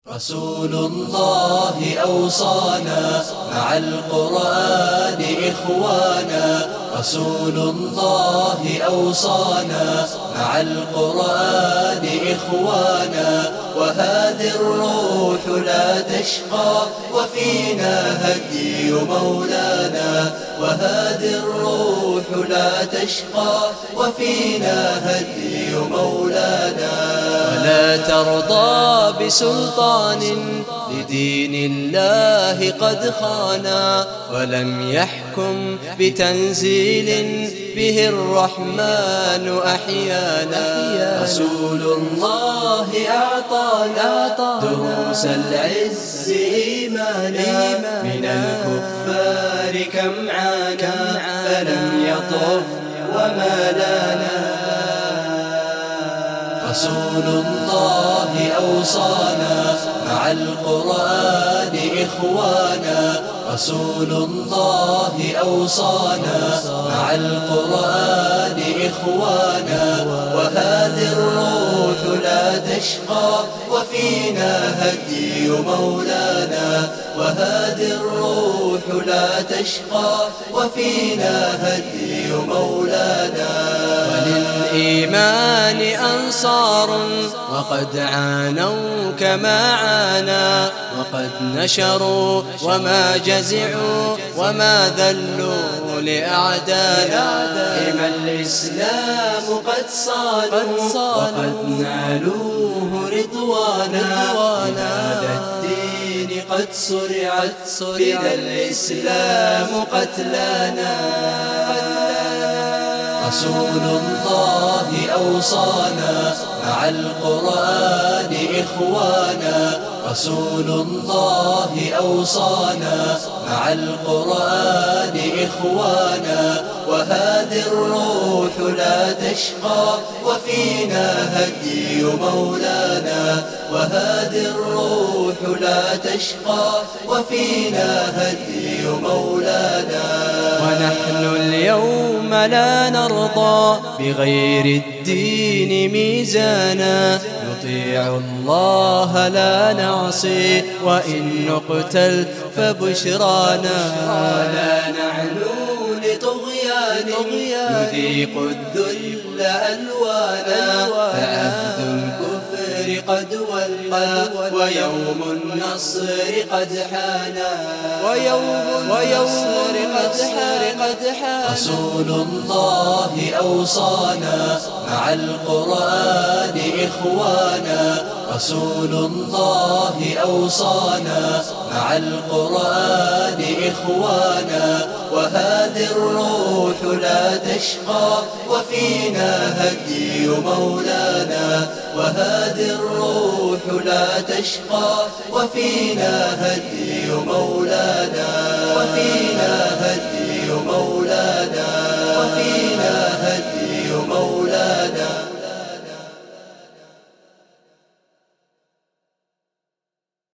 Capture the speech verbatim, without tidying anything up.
رسول الله أوصانا مع القرآن إخوانا. رسول الله أوصانا مع القرآن إخوانا. وهذه الروح لا تشقى وفينا هدي مولانا. وهذه الروح لا تشقى وفينا هدي مولانا. ولا ترضى بسلطان لدين الله قد خانا، ولم يحكم بتنزيل به الرحمن أحيانا. رسول الله أعطانا دروس العز إيمانا. من الكفار كم عانى فلم يطف وما لانا. رسول الله أوصانا مع القرآن إخوانا. رسول الله أوصانا مع القرآن إخوانا. وهذه الروح لا تشقى وفينا هدي مولانا. وهذه الروح لا تشقى وفينا هدي مولانا. وللإيمان أنصار وقد عانوا كما عانى، وقد نشروا وما جزعوا وما ذلوا لأعدانا. حمى الإسلام قد صانوا وقد نالوه رضوانا. بهذا الدين قد صرعت فدى الإسلام قتلانا. رسول الله أوصانا مع القرآن إخوانا. رسول الله أوصانا مع القرآن إخوانا. وهذه الروح لا تشقى وفينا هدي مولانا. وهذه الروح لا تشقى وفينا هدي مولانا. ونحن اليوم لا نرضى بغير الدين ميزانا. نطيع الله لا نعصي وإن نقتل فبشرانا. لا نعلو لطغيان يذيق الذل ألوانا. فعهد الكفر قد ولى ويوم النصر قد حانا. ويوم النصر قد حانا. رسول الله أوصانا مع القرآن إخوانا. رسول الله أوصانا مع القرآن إخوانا. وهذه الروح لا تشقى وفينا هدي مولانا. وهذه الروح لا تشقى وفينا هدي مولانا. وفينا هدي مولانا.